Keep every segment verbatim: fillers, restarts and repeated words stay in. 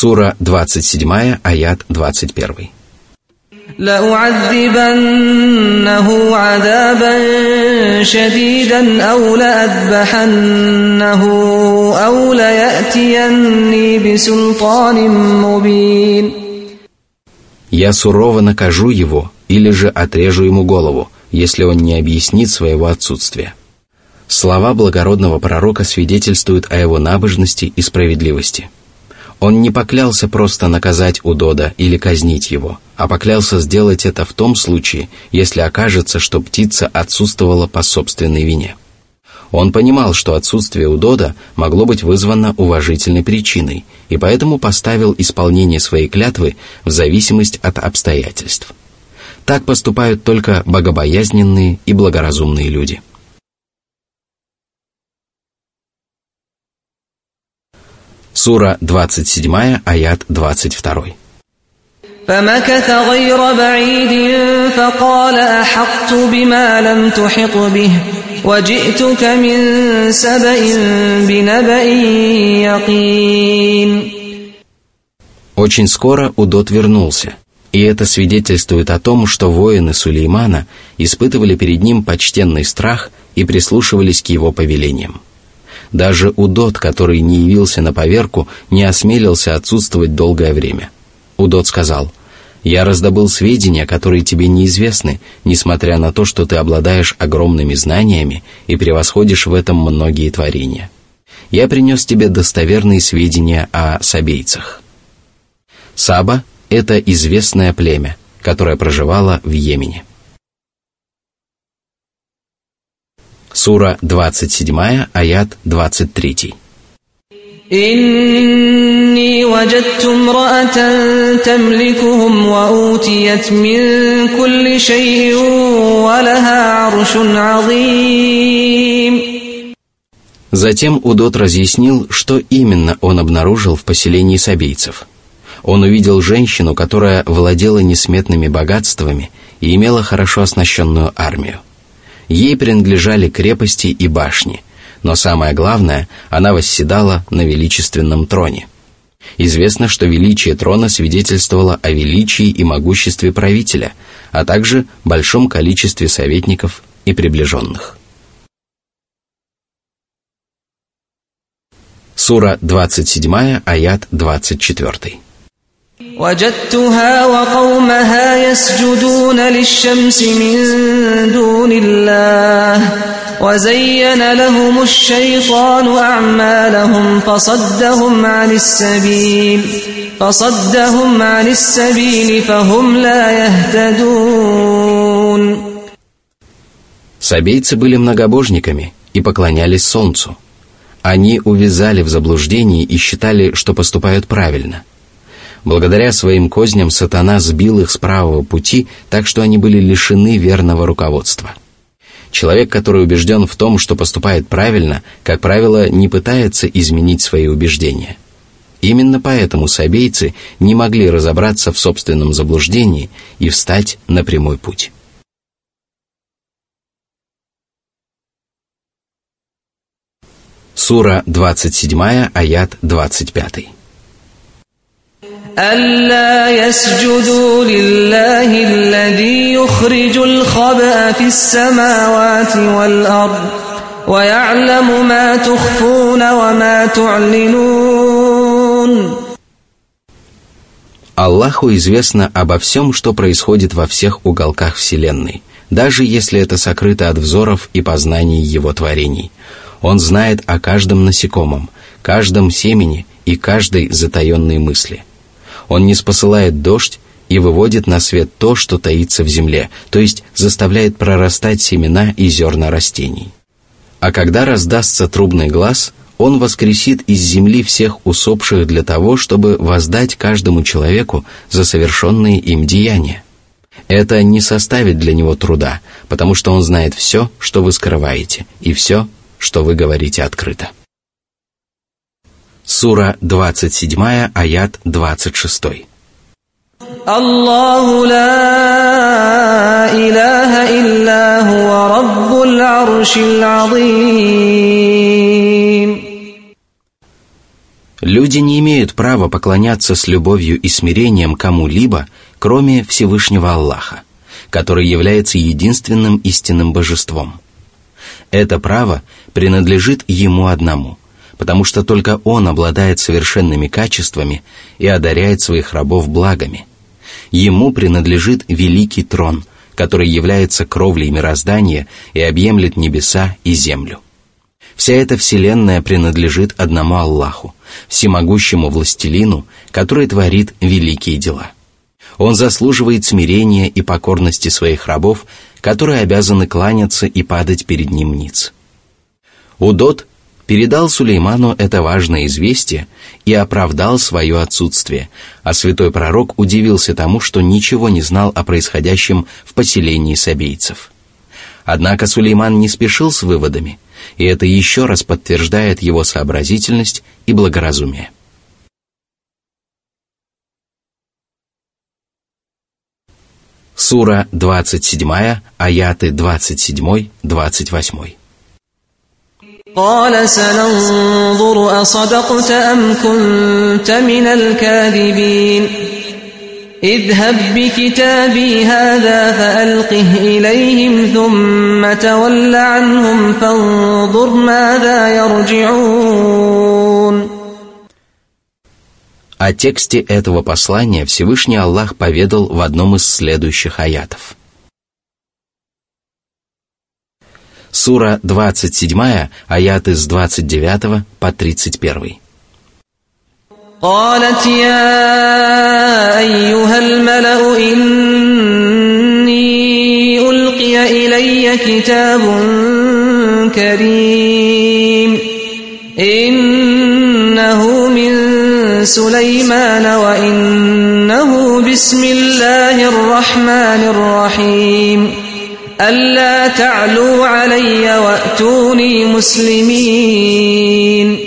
Сура двадцать семь, аят двадцать один. لَأُعَذِّبَنَّهُ عَذَابًا شَدِيدًا أَوْ لَأَذْبَحَنَّهُ أَوْ لَيَأْتِيَنِّي بِسُلْطَانٍ مُّبِينٍ. Я сурово накажу его, или же отрежу ему голову, если он не объяснит своего отсутствия. Слова благородного пророка свидетельствуют о его набожности и справедливости. Он не поклялся просто наказать Удода или казнить его, а поклялся сделать это в том случае, если окажется, что птица отсутствовала по собственной вине. Он понимал, что отсутствие Удода могло быть вызвано уважительной причиной, и поэтому поставил исполнение своей клятвы в зависимость от обстоятельств. Так поступают только богобоязненные и благоразумные люди. Сура двадцать семь, аят двадцать два. فَمَكَثَ غَيْرَ بَعِيدٍ فَقَالَ أَحَطتُ بِمَا لَمْ تُحِطْ بِهِ وَجِئْتُكَ مِنْ سَبَإٍ بِنَبَإٍ يَقِينٍ. Очень скоро Удод вернулся, и это свидетельствует о том, что воины Сулеймана испытывали перед ним почтенный страх и прислушивались к его повелениям. Даже Удод, который не явился на поверку, не осмелился отсутствовать долгое время. Удод сказал: «Я раздобыл сведения, которые тебе неизвестны, несмотря на то, что ты обладаешь огромными знаниями и превосходишь в этом многие творения. Я принес тебе достоверные сведения о сабейцах». Саба – это известное племя, которое проживало в Йемене. Сура двадцать семь, аят двадцать три. إِنِّي وَجَدتُّ امْرَأَةً تَمْلِكُهُمْ وَأُوتِيَتْ مِنْ كُلِّ شَيْءٍ وَلَهَا عَرْشٌ عَظِيمٌ. Затем Удод разъяснил, что именно он обнаружил в поселении сабейцев. Он увидел женщину, которая владела несметными богатствами и имела хорошо оснащенную армию. Ей принадлежали крепости и башни, но самое главное, она восседала на величественном троне. Известно, что величие трона свидетельствовало о величии и могуществе правителя, а также большом количестве советников и приближенных. Сура двадцать семь, аят двадцать четыре. وجدتها وقومها يسجدون للشمس من دون الله وزين لهم الشيطان أعمالهم فصدهم عن السبيل فصدهم عن السبيل فهم لا يهتدون. Сабейцы были многобожниками и поклонялись солнцу. Они увязали в заблуждении и считали, что поступают правильно. Благодаря своим козням сатана сбил их с правого пути, так что они были лишены верного руководства. Человек, который убежден в том, что поступает правильно, как правило, не пытается изменить свои убеждения. Именно поэтому сабейцы не могли разобраться в собственном заблуждении и встать на прямой путь. Сура двадцать семь, аят двадцать пять. أَلَّا يَسْجُدُوا لِلَّهِ الَّذِي يُخْرِجُ الْخَبْءَ فِي السَّمَاوَاتِ وَالْأَرْضِ وَيَعْلَمُ مَا تُخْفُونَ وَمَا تُعْلِنُونَ. Аллаху известно обо всем, что происходит во всех уголках Вселенной, даже если это сокрыто от взоров и познаний Его творений. Он знает о каждом насекомом, каждом семени и каждой затаенной мысли. Он ниспосылает дождь и выводит на свет то, что таится в земле, то есть заставляет прорастать семена и зерна растений. А когда раздастся трубный глас, Он воскресит из земли всех усопших для того, чтобы воздать каждому человеку за совершенные им деяния. Это не составит для Него труда, потому что Он знает все, что вы скрываете, и все, что вы говорите открыто. Сура двадцать семь, аят двадцать шесть. Аллаху ла илаха илля хуа раббуль аршил азим. Люди не имеют права поклоняться с любовью и смирением кому-либо, кроме Всевышнего Аллаха, который является единственным истинным божеством. Это право принадлежит Ему одному, потому что только Он обладает совершенными качествами и одаряет своих рабов благами. Ему принадлежит великий трон, который является кровлей мироздания и объемлет небеса и землю. Вся эта вселенная принадлежит одному Аллаху, всемогущему властелину, который творит великие дела. Он заслуживает смирения и покорности своих рабов, которые обязаны кланяться и падать перед ним ниц. Удод передал Сулейману это важное известие и оправдал свое отсутствие, а святой пророк удивился тому, что ничего не знал о происходящем в поселении сабейцев. Однако Сулейман не спешил с выводами, и это еще раз подтверждает его сообразительность и благоразумие. Сура двадцать семь, аяты двадцать семь двадцать восемь. قال سننظر أصدقت أم كنت من الكاذبين اذهب بكتابي هذا فألقه إليهم ثم تول عنهم فانظر ماذا يرجعون. О тексте этого послания Всевышний Аллах поведал в одном из следующих аятов. Сура двадцать семь, аяты с двадцать девять по тридцать один. قالت يا أيها الملأ إني ألقي إلي كتاب كريم إنه من سليمان وإنه بسم الله الرحمن الرحيم ألا تعلوا علي وأتوني مسلمين.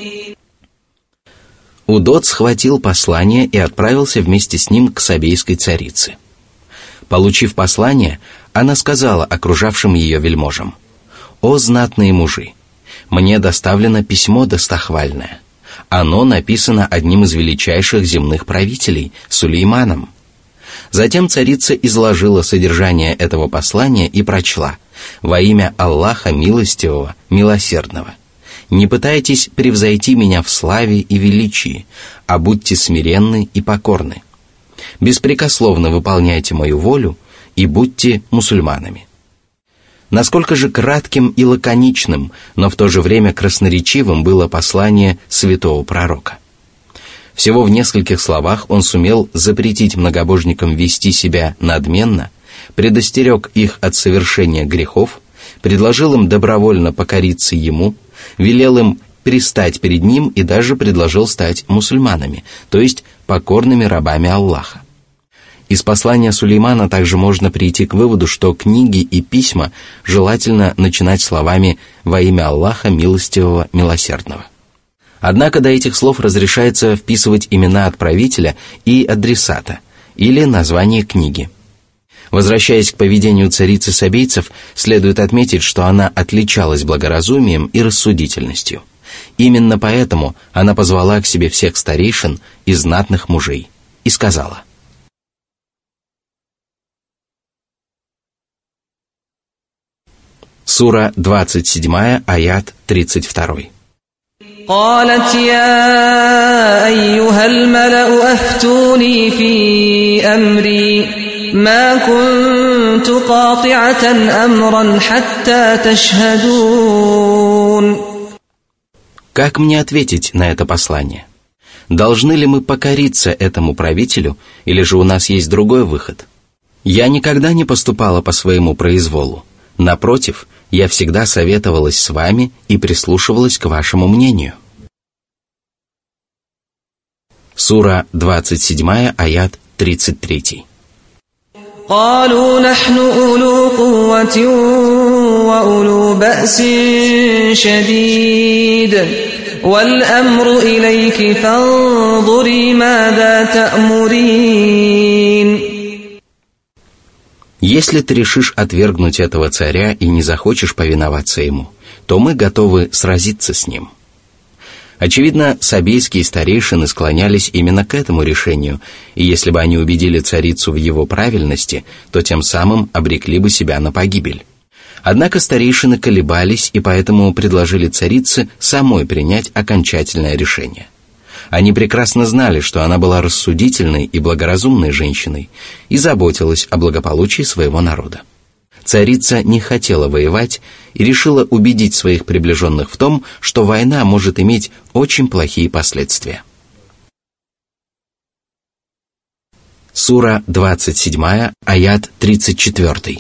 Удод схватил послание и отправился вместе с ним к сабейской царице. Получив послание, она сказала окружавшим ее вельможам: «О знатные мужи! Мне доставлено письмо достохвальное. Оно написано одним из величайших земных правителей, Сулейманом». Затем царица изложила содержание этого послания и прочла: «Во имя Аллаха Милостивого, Милосердного. Не пытайтесь превзойти меня в славе и величии, а будьте смиренны и покорны. Беспрекословно выполняйте мою волю и будьте мусульманами». Насколько же кратким и лаконичным, но в то же время красноречивым было послание святого пророка. Всего в нескольких словах он сумел запретить многобожникам вести себя надменно, предостерег их от совершения грехов, предложил им добровольно покориться ему, велел им пристать перед ним и даже предложил стать мусульманами, то есть покорными рабами Аллаха. Из послания Сулеймана также можно прийти к выводу, что книги и письма желательно начинать словами «Во имя Аллаха Милостивого, Милосердного». Однако до этих слов разрешается вписывать имена отправителя и адресата, или название книги. Возвращаясь к поведению царицы сабейцев, следует отметить, что она отличалась благоразумием и рассудительностью. Именно поэтому она позвала к себе всех старейшин и знатных мужей и сказала: Сура двадцать семь, аят тридцать два. قالت يا أيها الملأ أفتوني في أمري ما كنت قاطعة أمرا حتى تشهدون. Как мне ответить на это послание? Должны ли мы покориться этому правителю, или же у нас есть другой выход? Я никогда не поступала по своему произволу. Напротив, я всегда советовалась с вами и прислушивалась к вашему мнению. Сура двадцать семь, аят тридцать три. قالوا نحن أولو قوة وأولو بأس شديد والأمر إليك فانظري ماذا تأمرين. Если ты решишь отвергнуть этого царя и не захочешь повиноваться ему, то мы готовы сразиться с ним. Очевидно, сабейские старейшины склонялись именно к этому решению, и если бы они убедили царицу в его правильности, то тем самым обрекли бы себя на погибель. Однако старейшины колебались и поэтому предложили царице самой принять окончательное решение. Они прекрасно знали, что она была рассудительной и благоразумной женщиной и заботилась о благополучии своего народа. Царица не хотела воевать и решила убедить своих приближенных в том, что война может иметь очень плохие последствия. Сура двадцать семь, аят тридцать четыре.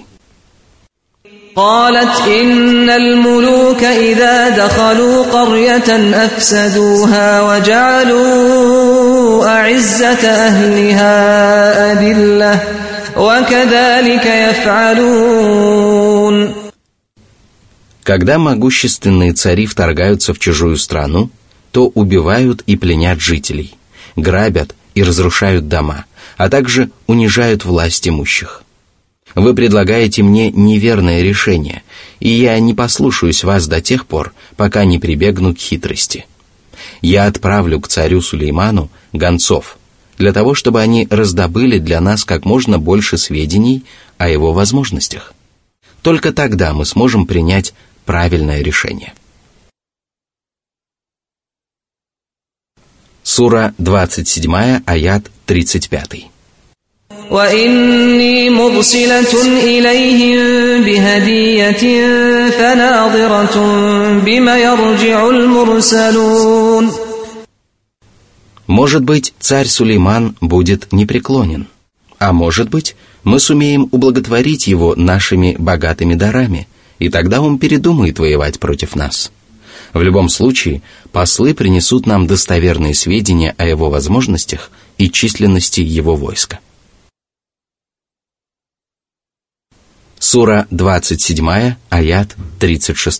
قالت إن الملوك إذا دخلوا قرية أفسدوها وجعلوا أعزة أهلها أذلة وكذلك يفعلون. Когда могущественные цари вторгаются в чужую страну, то убивают и пленят жителей, грабят и разрушают дома, а также унижают власть имущих. Вы предлагаете мне неверное решение, и я не послушаюсь вас до тех пор, пока не прибегну к хитрости. Я отправлю к царю Сулейману гонцов, для того, чтобы они раздобыли для нас как можно больше сведений о его возможностях. Только тогда мы сможем принять правильное решение. Сура двадцать семь, аят тридцать пять. وإني مرسلة إليهم بهدية فناظرة بما يرجع المرسلون. Может быть, царь Сулейман будет непреклонен, а может быть, мы сумеем ублаготворить его нашими богатыми дарами, и тогда он передумает воевать против нас. В любом случае, послы принесут нам достоверные сведения о его возможностях и численности его войска. Сура двадцать семь, аят тридцать шесть.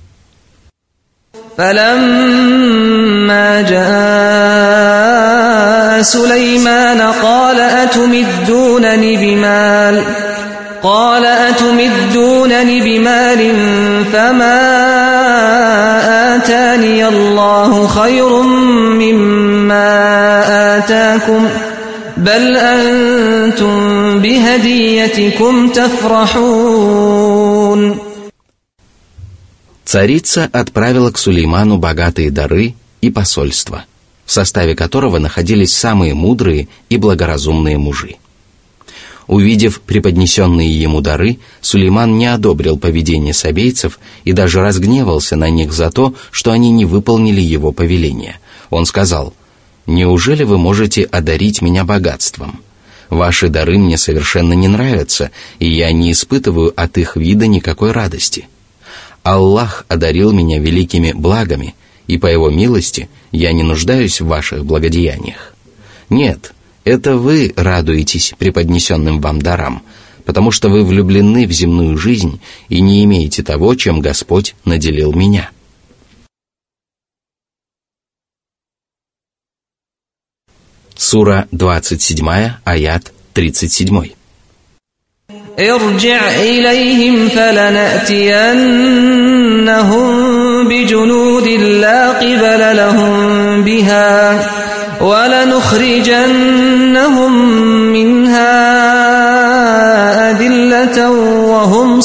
فلما جاء سليمان قال أتمدونني بمال قال أتمدونني بمال فما آتاني الله خير مما آتاكم بل أنتم بهديتكم تفرحون. Царица отправила к Сулейману богатые дары и посольства, в составе которого находились самые мудрые и благоразумные мужи. Увидев преподнесенные ему дары, Сулейман не одобрил поведение сабейцев и даже разгневался на них за то, что они не выполнили его повеление. Он сказал: «Неужели вы можете одарить меня богатством? Ваши дары мне совершенно не нравятся, и я не испытываю от их вида никакой радости. Аллах одарил меня великими благами, и по Его милости я не нуждаюсь в ваших благодеяниях. Нет, это вы радуетесь преподнесенным вам дарам, потому что вы влюблены в земную жизнь и не имеете того, чем Господь наделил меня». Сура двадцать семь, аят тридцать семь. ارجع إليهم فلنأتينهم بجنود لا قبل لهم بها ولنخرجنهم منها أذلة وهم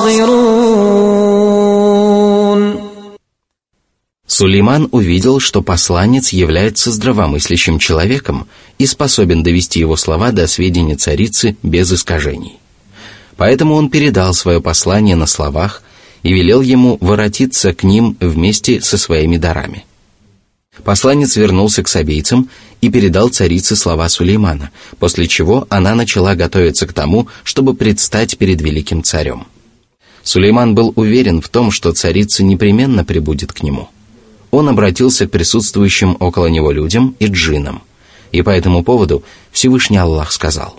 صاغرون. Сулейман увидел, что посланец является здравомыслящим человеком и способен довести его слова до сведения царицы без искажений. Поэтому он передал свое послание на словах и велел ему воротиться к ним вместе со своими дарами. Посланец вернулся к сабейцам и передал царице слова Сулеймана, после чего она начала готовиться к тому, чтобы предстать перед великим царем. Сулейман был уверен в том, что царица непременно прибудет к нему. Он обратился к присутствующим около него людям и джиннам, и по этому поводу Всевышний Аллах сказал.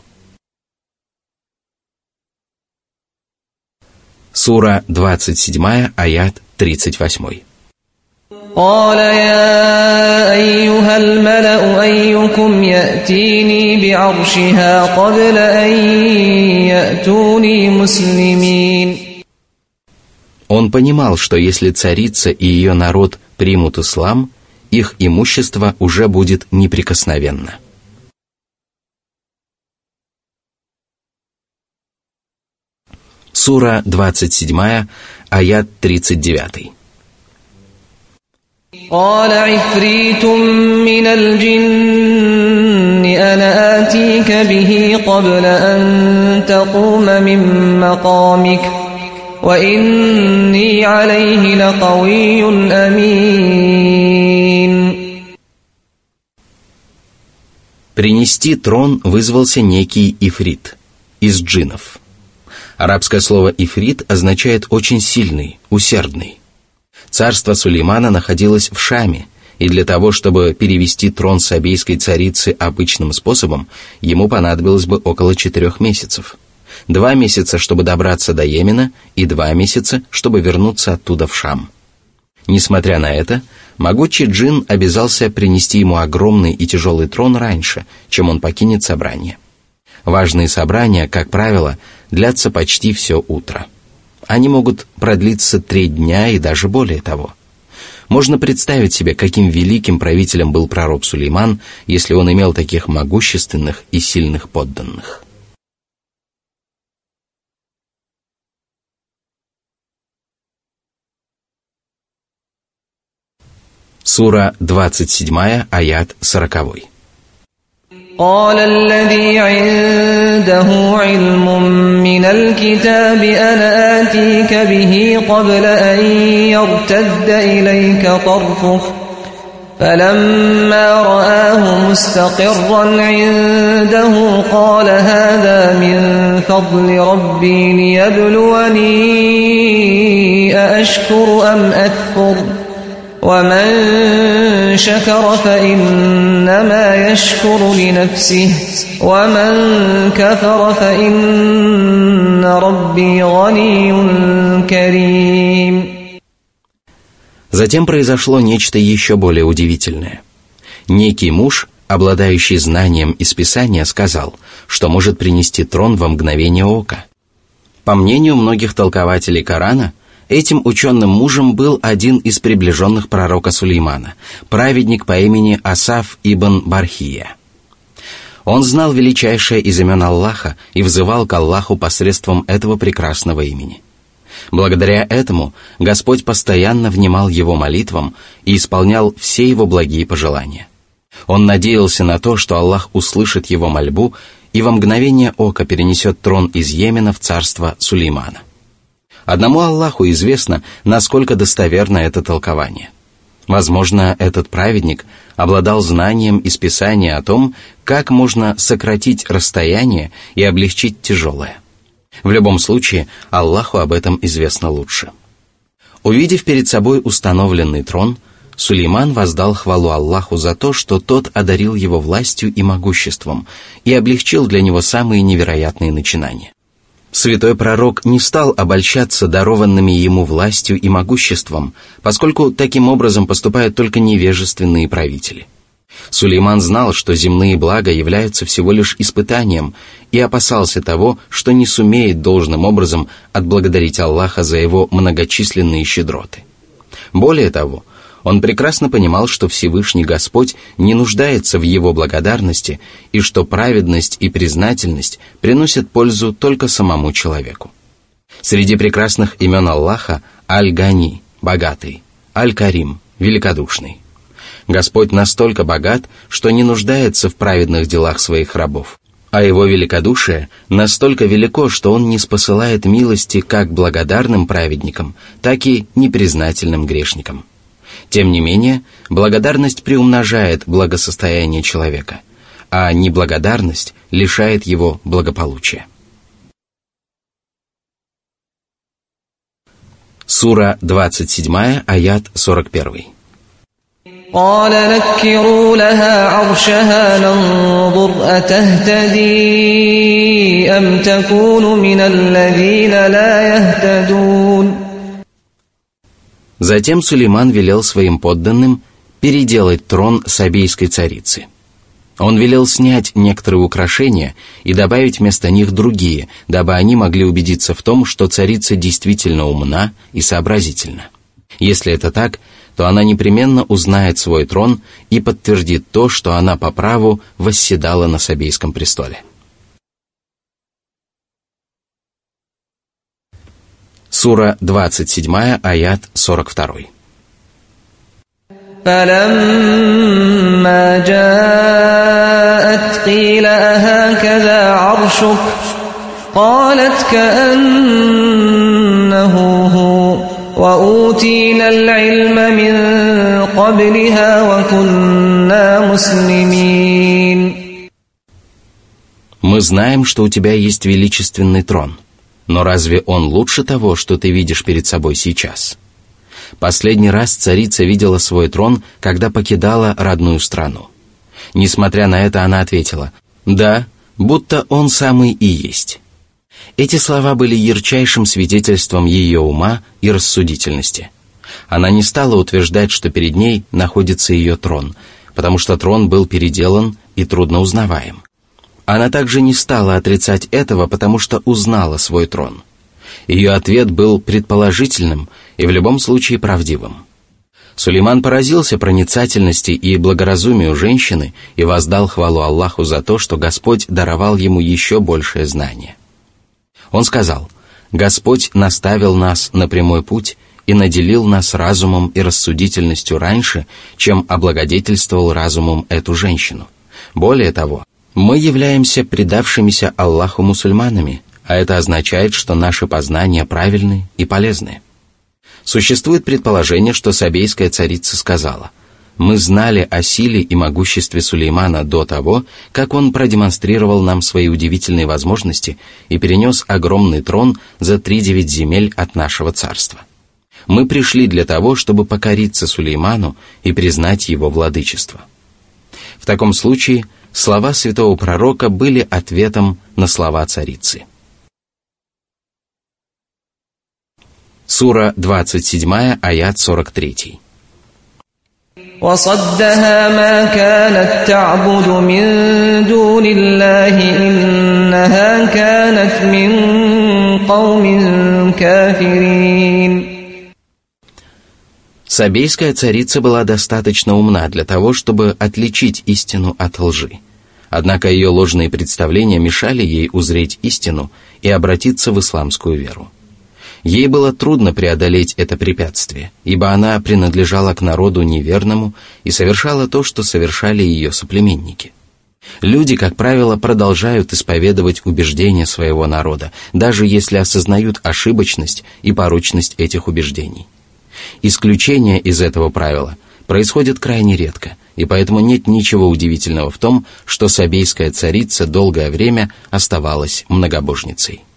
Сура двадцать семь, аят тридцать восемь. قال يا أيها الملأ أيكم يأتيني بعرشها قبل أن يأتوني مسلمين. Он понимал, что если царица и ее народ примут ислам, их имущество уже будет неприкосновенно. Сура двадцать семь, аят тридцать девять. قال عفريت من الجن أنا آتيك به قبل أن تقوم من مقامك وإني عليه لقوي أمين. Принести трон вызвался некий ифрит из джиннов. Арабское слово «ифрит» означает «очень сильный», «усердный». Царство Сулеймана находилось в Шаме, и для того, чтобы перевести трон сабейской царицы обычным способом, ему понадобилось бы около четырех месяцев. Два месяца, чтобы добраться до Йемена, и два месяца, чтобы вернуться оттуда в Шам. Несмотря на это, могучий джин обязался принести ему огромный и тяжелый трон раньше, чем он покинет собрание. Важные собрания, как правило, длятся почти все утро. Они могут продлиться три дня и даже более того. Можно представить себе, каким великим правителем был пророк Сулейман, если он имел таких могущественных и сильных подданных. Сура двадцать семь, аят сорок. قال الذي عنده علم من الكتاب أنا آتيك به قبل أن يرتد إليك طرفك فلما رآه مستقرا عنده قال هذا من فضل ربي ليبلوني أأشكر أم أكفر ومن شكر فإنما يشكر لنفسه ومن كفر فإن ربي غني كريم. Затем произошло нечто еще более удивительное. Некий муж, обладающий знанием из Писания, сказал, что может принести трон во мгновение ока. По мнению многих толкователей Корана, этим ученым мужем был один из приближенных пророка Сулеймана, праведник по имени Асаф ибн Бархия. Он знал величайшее из имен Аллаха и взывал к Аллаху посредством этого прекрасного имени. Благодаря этому Господь постоянно внимал его молитвам и исполнял все его благие пожелания. Он надеялся на то, что Аллах услышит его мольбу и во мгновение ока перенесет трон из Йемена в царство Сулеймана. Одному Аллаху известно, насколько достоверно это толкование. Возможно, этот праведник обладал знанием из Писания о том, как можно сократить расстояние и облегчить тяжелое. В любом случае, Аллаху об этом известно лучше. Увидев перед собой установленный трон, Сулейман воздал хвалу Аллаху за то, что тот одарил его властью и могуществом и облегчил для него самые невероятные начинания. Святой пророк не стал обольщаться дарованными ему властью и могуществом, поскольку таким образом поступают только невежественные правители. Сулейман знал, что земные блага являются всего лишь испытанием, и опасался того, что не сумеет должным образом отблагодарить Аллаха за его многочисленные щедроты. Более того, он прекрасно понимал, что Всевышний Господь не нуждается в его благодарности и что праведность и признательность приносят пользу только самому человеку. Среди прекрасных имен Аллаха Аль-Гани – богатый, Аль-Карим – великодушный. Господь настолько богат, что не нуждается в праведных делах своих рабов, а его великодушие настолько велико, что он не спосылает милости как благодарным праведникам, так и непризнательным грешникам. Тем не менее, благодарность приумножает благосостояние человека, а неблагодарность лишает его благополучия. Сура двадцать семь, аят сорок один. قال نكروا لها عرشها ننظر أتهتدي أم تكون من الذين لا يهتدون. Затем Сулейман велел своим подданным переделать трон сабейской царицы. Он велел снять некоторые украшения и добавить вместо них другие, дабы они могли убедиться в том, что царица действительно умна и сообразительна. Если это так, то она непременно узнает свой трон и подтвердит то, что она по праву восседала на Сабейском престоле. Сура двадцать семь, аят сорок два. فَلَمَّا جَاءَتْ قِيلَ أَهَكَذَا عَرْشُكَ قَالَتْ كَأَنَّهُ هُوَ وَأُوتِينَا الْعِلْمَ مِنْ قَبْلِهَا وَكُنَّا مُسْلِمِينَ. Мы знаем, что у тебя есть величественный трон, но разве он лучше того, что ты видишь перед собой сейчас? Последний раз царица видела свой трон, когда покидала родную страну. Несмотря на это, она ответила: «Да, будто он самый и есть». Эти слова были ярчайшим свидетельством ее ума и рассудительности. Она не стала утверждать, что перед ней находится ее трон, потому что трон был переделан и трудно узнаваем. Она также не стала отрицать этого, потому что узнала свой трон. Ее ответ был предположительным и в любом случае правдивым. Сулейман поразился проницательности и благоразумию женщины и воздал хвалу Аллаху за то, что Господь даровал ему еще большее знание. Он сказал: «Господь наставил нас на прямой путь и наделил нас разумом и рассудительностью раньше, чем облагодетельствовал разумом эту женщину. Более того, мы являемся предавшимися Аллаху мусульманами, а это означает, что наши познания правильны и полезны». Существует предположение, что сабейская царица сказала: «Мы знали о силе и могуществе Сулеймана до того, как он продемонстрировал нам свои удивительные возможности и перенес огромный трон за три девять земель от нашего царства. Мы пришли для того, чтобы покориться Сулейману и признать его владычество». В таком случае слова святого пророка были ответом на слова царицы. Сура двадцать семь, аят сорок три. وَصَدَّهَا مَا كَانَتْ تَعْبُدُ مِن دُونِ اللَّهِ إِنَّهَا كَانَتْ مِن قَوْمٍ كَافِرِينَ. Сабейская царица была достаточно умна для того, чтобы отличить истину от лжи. Однако ее ложные представления мешали ей узреть истину и обратиться в исламскую веру. Ей было трудно преодолеть это препятствие, ибо она принадлежала к народу неверному и совершала то, что совершали ее соплеменники. Люди, как правило, продолжают исповедовать убеждения своего народа, даже если осознают ошибочность и порочность этих убеждений. Исключения из этого правила происходят крайне редко, и поэтому нет ничего удивительного в том, что сабейская царица долгое время оставалась многобожницей.